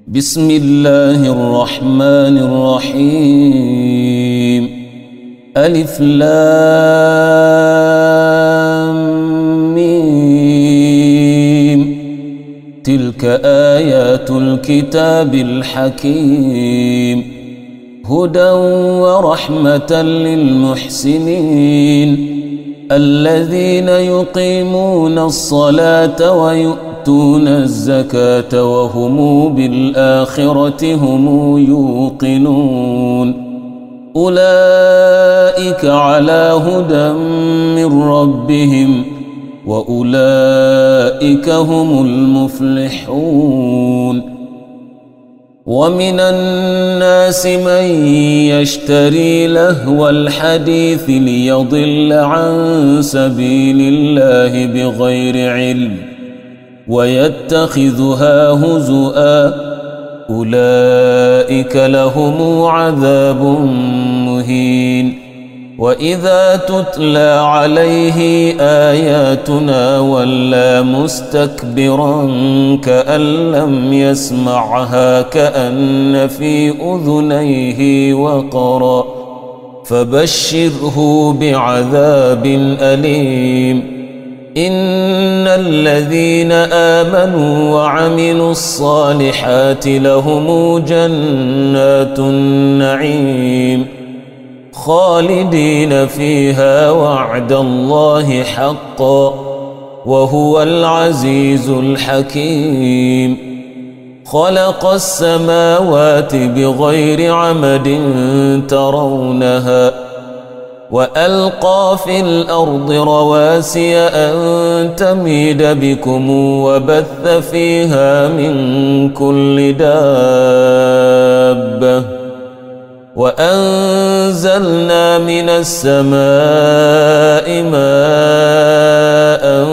بسم الله الرحمن الرحيم ألف لام ميم تلك آيات الكتاب الحكيم هدى ورحمة للمحسنين الذين يقيمون الصلاة ويؤتون الزكاة وهم بالآخرة هم يوقنون أولئك على هدى من ربهم وأولئك هم المفلحون ومن الناس من يشتري لهو الحديث ليضل عن سبيل الله بغير علم ويتخذها هزؤا أولئك لهم عذاب مهين وإذا تتلى عليه آياتنا ولى مستكبرا كأن لم يسمعها كأن في أذنيه وقرا فبشره بعذاب أليم إن الذين آمنوا وعملوا الصالحات لهم جنات النعيم خالدين فيها وعد الله حقا وهو العزيز الحكيم خلق السماوات بغير عمد ترونها وألقى في الأرض رواسي أن تميد بكم وبث فيها من كل دابة وأنزلنا من السماء ماء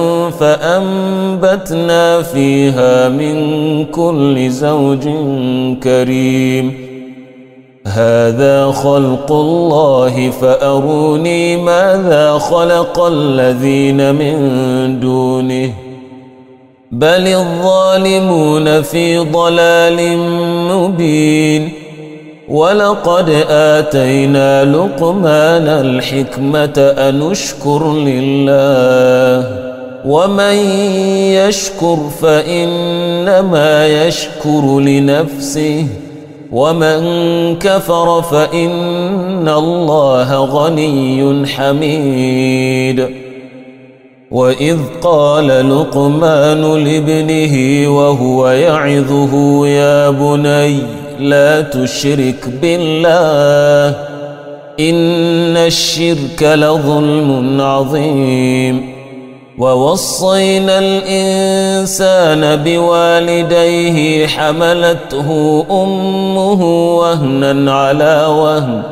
فأنبتنا فيها من كل زوج كريم هذا خلق الله فأروني ماذا خلق الذين من دونه بل الظالمون في ضلال مبين ولقد آتينا لقمان الحكمة أن اشكر لله ومن يشكر فإنما يشكر لنفسه ومن كفر فإن الله غني حميد وإذ قال لقمان لابنه وهو يعظه يا بني لا تشرك بالله إن الشرك لظلم عظيم ووصينا الإنسان بوالديه حملته أمه وهنا على وهن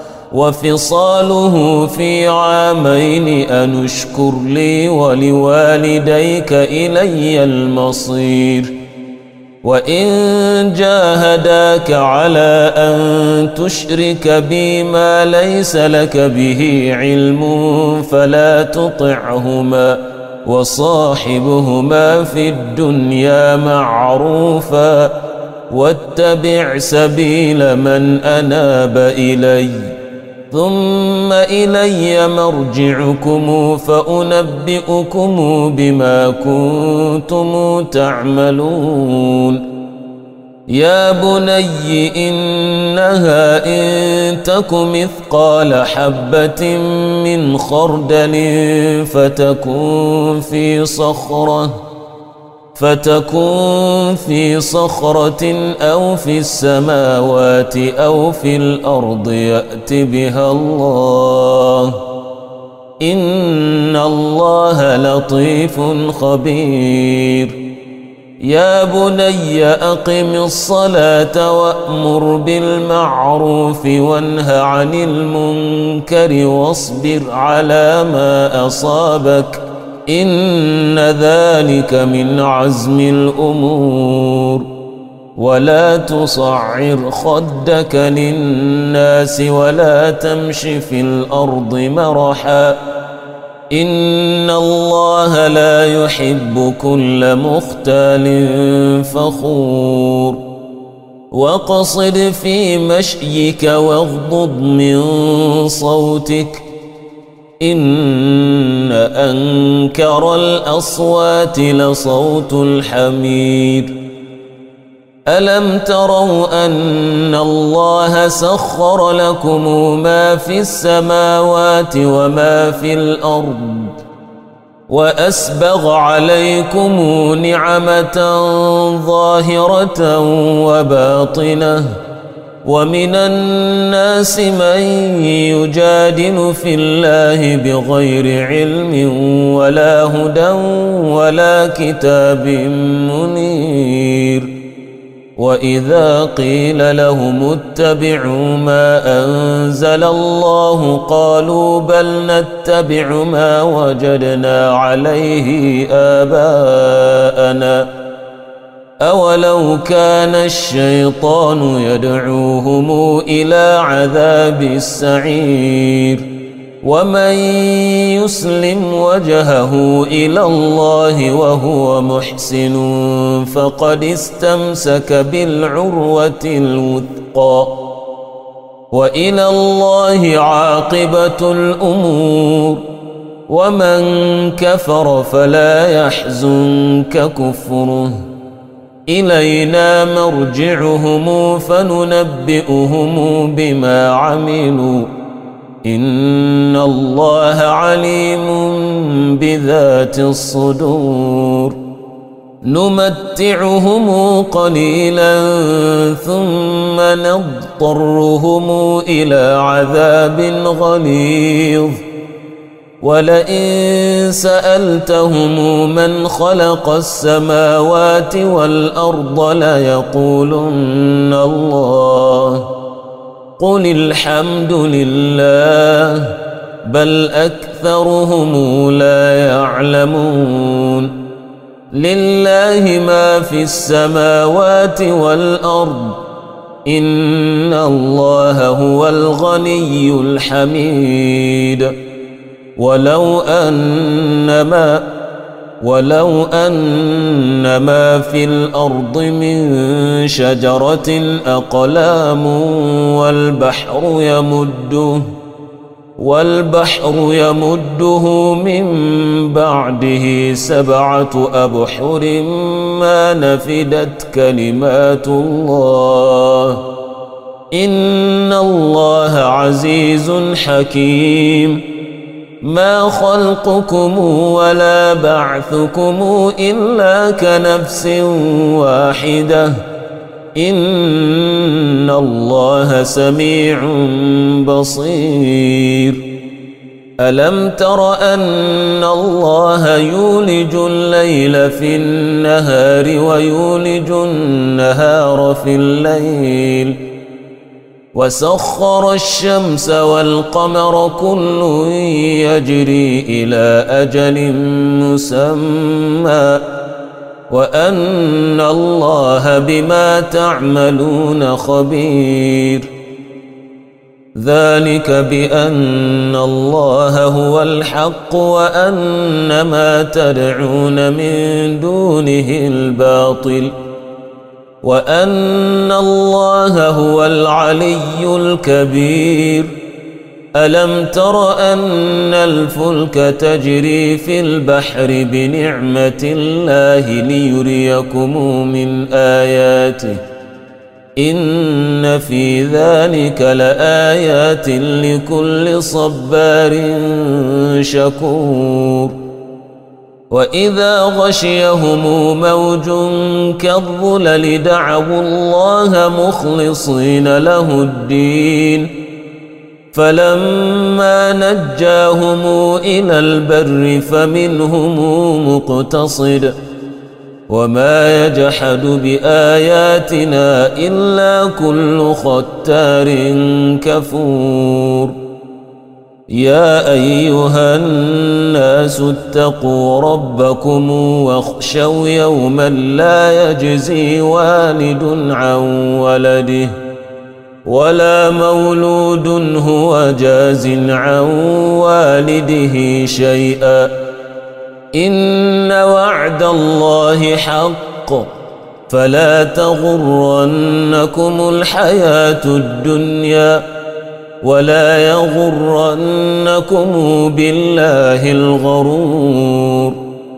وفصاله في عامين أن اشكر لي ولوالديك إلي المصير وإن جاهداك على أن تشرك بي ما ليس لك به علم فلا تطعهما وصاحبهما في الدنيا معروفا واتبع سبيل من أناب إلي ثم إلي مرجعكم فأنبئكم بما كنتم تعملون يا بني إنها إن تك مثقال حبة من خردل فتكن في صخرة أو في السماوات أو في الأرض يأت بها الله إن الله لطيف خبير يا بني أقم الصلاة وأمر بالمعروف وانه عن المنكر واصبر على ما أصابك إن ذلك من عزم الأمور ولا تصعر خدك للناس ولا تمش في الأرض مرحا إن الله لا يحب كل مختال فخور وقصد في مشيك واغضض من صوتك إن أنكر الأصوات لصوت الحمير ألم تروا أن الله سخر لكم ما في السماوات وما في الأرض وأسبغ عليكم نعمة ظاهرة وباطنة ومن الناس من يجادل في الله بغير علم ولا هدى ولا كتاب منير وإذا قيل لهم اتبعوا ما أنزل الله قالوا بل نتبع ما وجدنا عليه آباءنا أولو كان الشيطان يدعوهم إلى عذاب السعير ومن يسلم وجهه إلى الله وهو محسن فقد استمسك بالعروة الوثقى وإلى الله عاقبة الأمور ومن كفر فلا يحزنك كفره إلينا مرجعهم فننبئهم بما عملوا إن الله عليم بذات الصدور نمتعهم قليلا ثم نضطرهم إلى عذاب غليظ ولئن سألتهم من خلق السماوات والأرض ليقولن الله قل الحمد لله بل أكثرهم لا يعلمون لله ما في السماوات والأرض إن الله هو الغني الحميد ولو أن ما في الأرض من شجرة أقلام والبحر يمده من بعده 7 أبحر ما نفدت كلمات الله إن الله عزيز حكيم ما خلقكم ولا بعثكم إلا كنفس واحدة إن الله سميع بصير ألم تر أن الله يولج الليل في النهار ويولج النهار في الليل وسخر الشمس والقمر كل يجري إلى أجل مسمى وأن الله بما تعملون خبير ذلك بأن الله هو الحق وأن ما تدعون من دونه الباطل وأن الله هو العلي الكبير ألم تر أن الفلك تجري في البحر بنعمة الله ليريكم من آياته إن في ذلك لآيات لكل صبار شكور وإذا غشيهم موج كالظلل دعوا الله مخلصين له الدين فلما نجاهم إلى البر فمنهم مقتصد وما يجحد بآياتنا إلا كل ختار كفور يا أيها الناس اتقوا ربكم واخشوا يوما لا يجزي والد عن ولده ولا مولود هو جاز عن والده شيئا إن وعد الله حق فلا تغرنكم الحياة الدنيا ولا يغرنكم بالله الغرور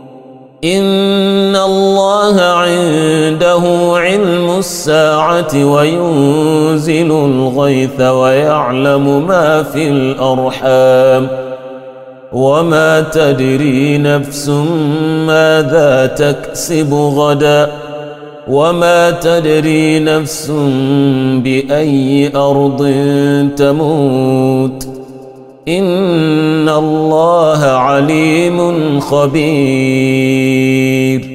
إن الله عنده علم الساعة وينزل الغيث ويعلم ما في الأرحام وما تدري نفس ماذا تكسب غدا وما تدري نفس بأي أرض تموت إن الله عليم خبير